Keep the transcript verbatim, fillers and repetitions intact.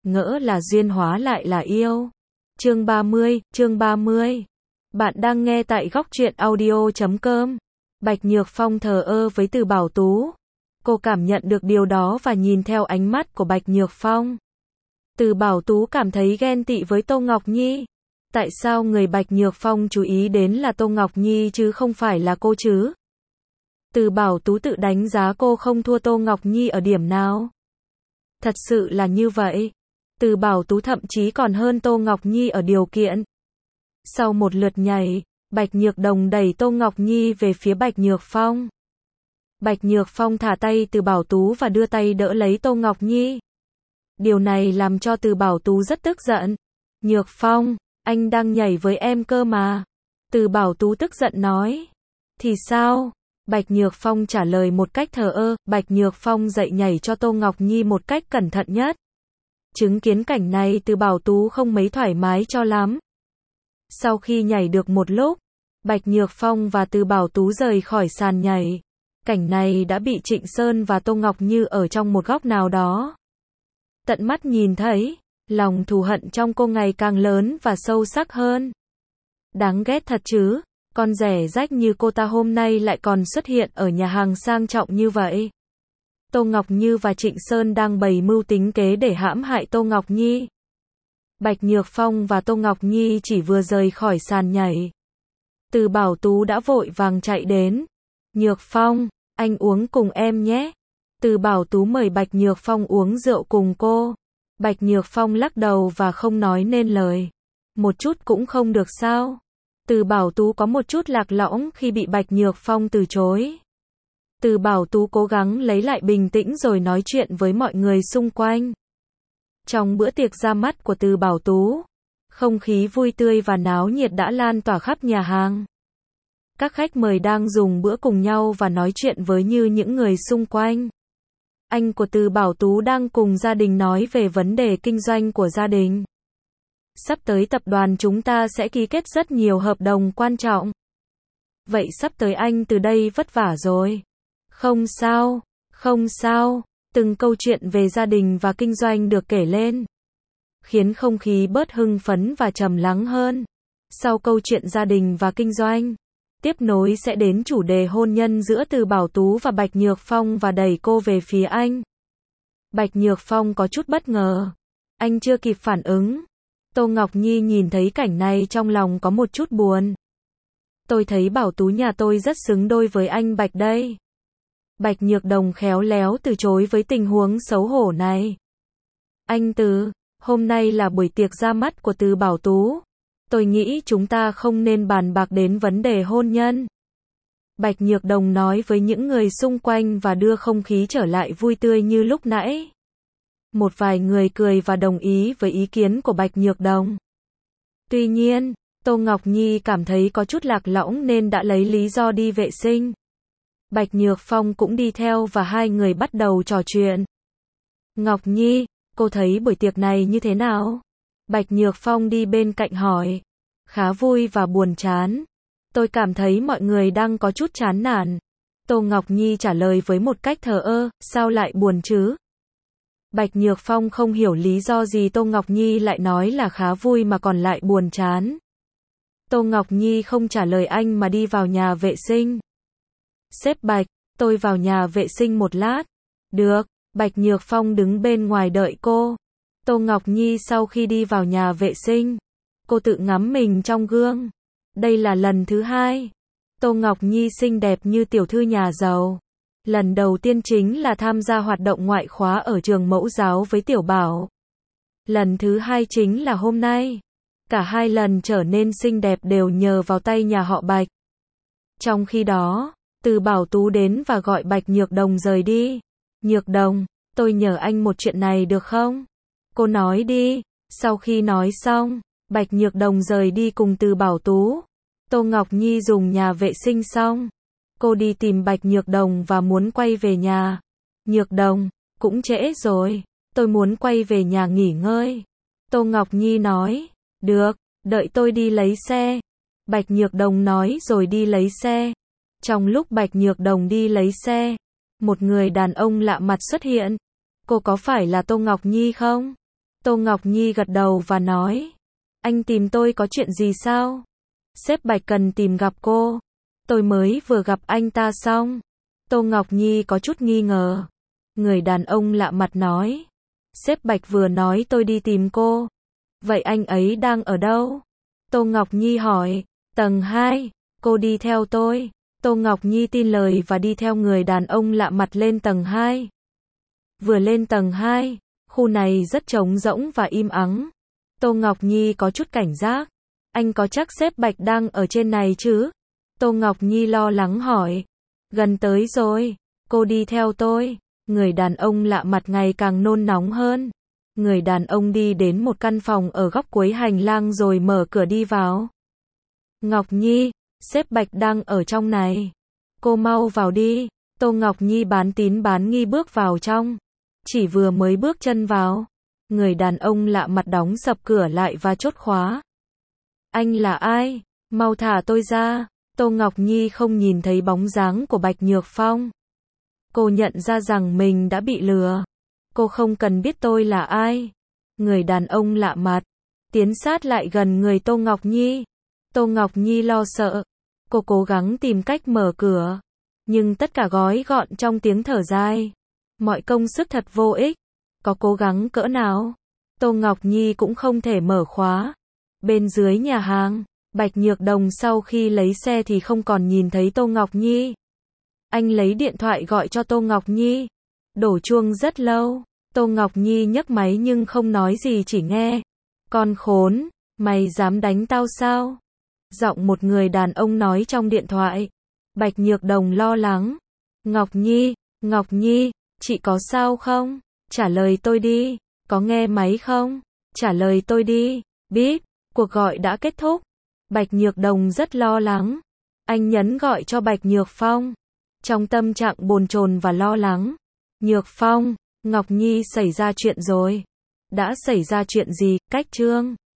ngỡ là duyên hóa lại là yêu. Chương ba mươi, chương ba mươi. Bạn đang nghe tại góc truyện audio chấm com. Bạch Nhược Phong thờ ơ với Từ Bảo Tú. Cô cảm nhận được điều đó và nhìn theo ánh mắt của Bạch Nhược Phong. Từ Bảo Tú cảm thấy ghen tị với Tô Ngọc Nhi. Tại sao người Bạch Nhược Phong chú ý đến là Tô Ngọc Nhi chứ không phải là cô chứ? Từ Bảo Tú tự đánh giá cô không thua Tô Ngọc Nhi ở điểm nào. Thật sự là như vậy. Từ Bảo Tú thậm chí còn hơn Tô Ngọc Nhi ở điều kiện. Sau một lượt nhảy, Bạch Nhược Đồng đẩy Tô Ngọc Nhi về phía Bạch Nhược Phong. Bạch Nhược Phong thả tay Từ Bảo Tú và đưa tay đỡ lấy Tô Ngọc Nhi. Điều này làm cho Từ Bảo Tú rất tức giận. Nhược Phong, anh đang nhảy với em cơ mà. Từ Bảo Tú tức giận nói. Thì sao? Bạch Nhược Phong trả lời một cách thờ ơ. Bạch Nhược Phong dậy nhảy cho Tô Ngọc Nhi một cách cẩn thận nhất. Chứng kiến cảnh này Từ Bảo Tú không mấy thoải mái cho lắm. Sau khi nhảy được một lúc, Bạch Nhược Phong và Từ Bảo Tú rời khỏi sàn nhảy. Cảnh này đã bị Trịnh Sơn và Tô Ngọc Như ở trong một góc nào đó tận mắt nhìn thấy, lòng thù hận trong cô ngày càng lớn và sâu sắc hơn. Đáng ghét thật chứ, con rẻ rách như cô ta hôm nay lại còn xuất hiện ở nhà hàng sang trọng như vậy. Tô Ngọc Như và Trịnh Sơn đang bày mưu tính kế để hãm hại Tô Ngọc Nhi. Bạch Nhược Phong và Tô Ngọc Nhi chỉ vừa rời khỏi sàn nhảy. Từ Bảo Tú đã vội vàng chạy đến. Nhược Phong, anh uống cùng em nhé. Từ Bảo Tú mời Bạch Nhược Phong uống rượu cùng cô. Bạch Nhược Phong lắc đầu và không nói nên lời. Một chút cũng không được sao? Từ Bảo Tú có một chút lạc lõng khi bị Bạch Nhược Phong từ chối. Từ Bảo Tú cố gắng lấy lại bình tĩnh rồi nói chuyện với mọi người xung quanh. Trong bữa tiệc ra mắt của Từ Bảo Tú, không khí vui tươi và náo nhiệt đã lan tỏa khắp nhà hàng. Các khách mời đang dùng bữa cùng nhau và nói chuyện với như những người xung quanh. Anh của Từ Bảo Tú đang cùng gia đình nói về vấn đề kinh doanh của gia đình. Sắp tới tập đoàn chúng ta sẽ ký kết rất nhiều hợp đồng quan trọng. Vậy sắp tới anh từ đây vất vả rồi. Không sao, không sao. Từng câu chuyện về gia đình và kinh doanh được kể lên, khiến không khí bớt hưng phấn và trầm lắng hơn. Sau câu chuyện gia đình và kinh doanh, tiếp nối sẽ đến chủ đề hôn nhân giữa Từ Bảo Tú và Bạch Nhược Phong và đẩy cô về phía anh. Bạch Nhược Phong có chút bất ngờ. Anh chưa kịp phản ứng. Tô Ngọc Nhi nhìn thấy cảnh này trong lòng có một chút buồn. Tôi thấy Bảo Tú nhà tôi rất xứng đôi với anh Bạch đây. Bạch Nhược Đồng khéo léo từ chối với tình huống xấu hổ này. Anh Từ, hôm nay là buổi tiệc ra mắt của Từ Bảo Tú. Tôi nghĩ chúng ta không nên bàn bạc đến vấn đề hôn nhân. Bạch Nhược Đồng nói với những người xung quanh và đưa không khí trở lại vui tươi như lúc nãy. Một vài người cười và đồng ý với ý kiến của Bạch Nhược Đồng. Tuy nhiên, Tô Ngọc Nhi cảm thấy có chút lạc lõng nên đã lấy lý do đi vệ sinh. Bạch Nhược Phong cũng đi theo và hai người bắt đầu trò chuyện. Ngọc Nhi, cô thấy buổi tiệc này như thế nào? Bạch Nhược Phong đi bên cạnh hỏi. Khá vui và buồn chán. Tôi cảm thấy mọi người đang có chút chán nản. Tô Ngọc Nhi trả lời với một cách thờ ơ, sao lại buồn chứ? Bạch Nhược Phong không hiểu lý do gì Tô Ngọc Nhi lại nói là khá vui mà còn lại buồn chán. Tô Ngọc Nhi không trả lời anh mà đi vào nhà vệ sinh. Sếp Bạch, tôi vào nhà vệ sinh một lát. Được, Bạch Nhược Phong đứng bên ngoài đợi cô. Tô Ngọc Nhi sau khi đi vào nhà vệ sinh, cô tự ngắm mình trong gương. Đây là lần thứ hai. Tô Ngọc Nhi xinh đẹp như tiểu thư nhà giàu. Lần đầu tiên chính là tham gia hoạt động ngoại khóa ở trường mẫu giáo với Tiểu Bảo. Lần thứ hai chính là hôm nay. Cả hai lần trở nên xinh đẹp đều nhờ vào tay nhà họ Bạch. Trong khi đó, Từ Bảo Tú đến và gọi Bạch Nhược Đồng rời đi. Nhược Đồng, tôi nhờ anh một chuyện này được không? Cô nói đi. Sau khi nói xong, Bạch Nhược Đồng rời đi cùng Từ Bảo Tú. Tô Ngọc Nhi dùng nhà vệ sinh xong. Cô đi tìm Bạch Nhược Đồng và muốn quay về nhà. Nhược Đồng, cũng trễ rồi. Tôi muốn quay về nhà nghỉ ngơi. Tô Ngọc Nhi nói. Được, đợi tôi đi lấy xe. Bạch Nhược Đồng nói rồi đi lấy xe. Trong lúc Bạch Nhược Đồng đi lấy xe, một người đàn ông lạ mặt xuất hiện. Cô có phải là Tô Ngọc Nhi không? Tô Ngọc Nhi gật đầu và nói. Anh tìm tôi có chuyện gì sao? Sếp Bạch cần tìm gặp cô. Tôi mới vừa gặp anh ta xong. Tô Ngọc Nhi có chút nghi ngờ. Người đàn ông lạ mặt nói. Sếp Bạch vừa nói tôi đi tìm cô. Vậy anh ấy đang ở đâu? Tô Ngọc Nhi hỏi. Tầng hai. Cô đi theo tôi. Tô Ngọc Nhi tin lời và đi theo người đàn ông lạ mặt lên tầng hai. Vừa lên tầng hai, khu này rất trống rỗng và im ắng. Tô Ngọc Nhi có chút cảnh giác. Anh có chắc sếp Bạch đang ở trên này chứ? Tô Ngọc Nhi lo lắng hỏi. Gần tới rồi, cô đi theo tôi. Người đàn ông lạ mặt ngày càng nôn nóng hơn. Người đàn ông đi đến một căn phòng ở góc cuối hành lang rồi mở cửa đi vào. Ngọc Nhi, sếp Bạch đang ở trong này. Cô mau vào đi. Tô Ngọc Nhi bán tín bán nghi bước vào trong. Chỉ vừa mới bước chân vào, người đàn ông lạ mặt đóng sập cửa lại và chốt khóa. Anh là ai? Mau thả tôi ra. Tô Ngọc Nhi không nhìn thấy bóng dáng của Bạch Nhược Phong. Cô nhận ra rằng mình đã bị lừa. Cô không cần biết tôi là ai. Người đàn ông lạ mặt tiến sát lại gần người Tô Ngọc Nhi. Tô Ngọc Nhi lo sợ. Cô cố gắng tìm cách mở cửa, nhưng tất cả gói gọn trong tiếng thở dài. Mọi công sức thật vô ích. Có cố gắng cỡ nào, Tô Ngọc Nhi cũng không thể mở khóa. Bên dưới nhà hàng, Bạch Nhược Đồng sau khi lấy xe thì không còn nhìn thấy Tô Ngọc Nhi. Anh lấy điện thoại gọi cho Tô Ngọc Nhi. Đổ chuông rất lâu. Tô Ngọc Nhi nhấc máy nhưng không nói gì, chỉ nghe. Con khốn, mày dám đánh tao sao? Giọng một người đàn ông nói trong điện thoại. Bạch Nhược Đồng lo lắng. Ngọc Nhi, Ngọc Nhi, chị có sao không? Trả lời tôi đi. Có nghe máy không? Trả lời tôi đi. Biết, cuộc gọi đã kết thúc. Bạch Nhược Đồng rất lo lắng. Anh nhấn gọi cho Bạch Nhược Phong. Trong tâm trạng bồn chồn và lo lắng. Nhược Phong, Ngọc Nhi xảy ra chuyện rồi. Đã xảy ra chuyện gì? Cách Trương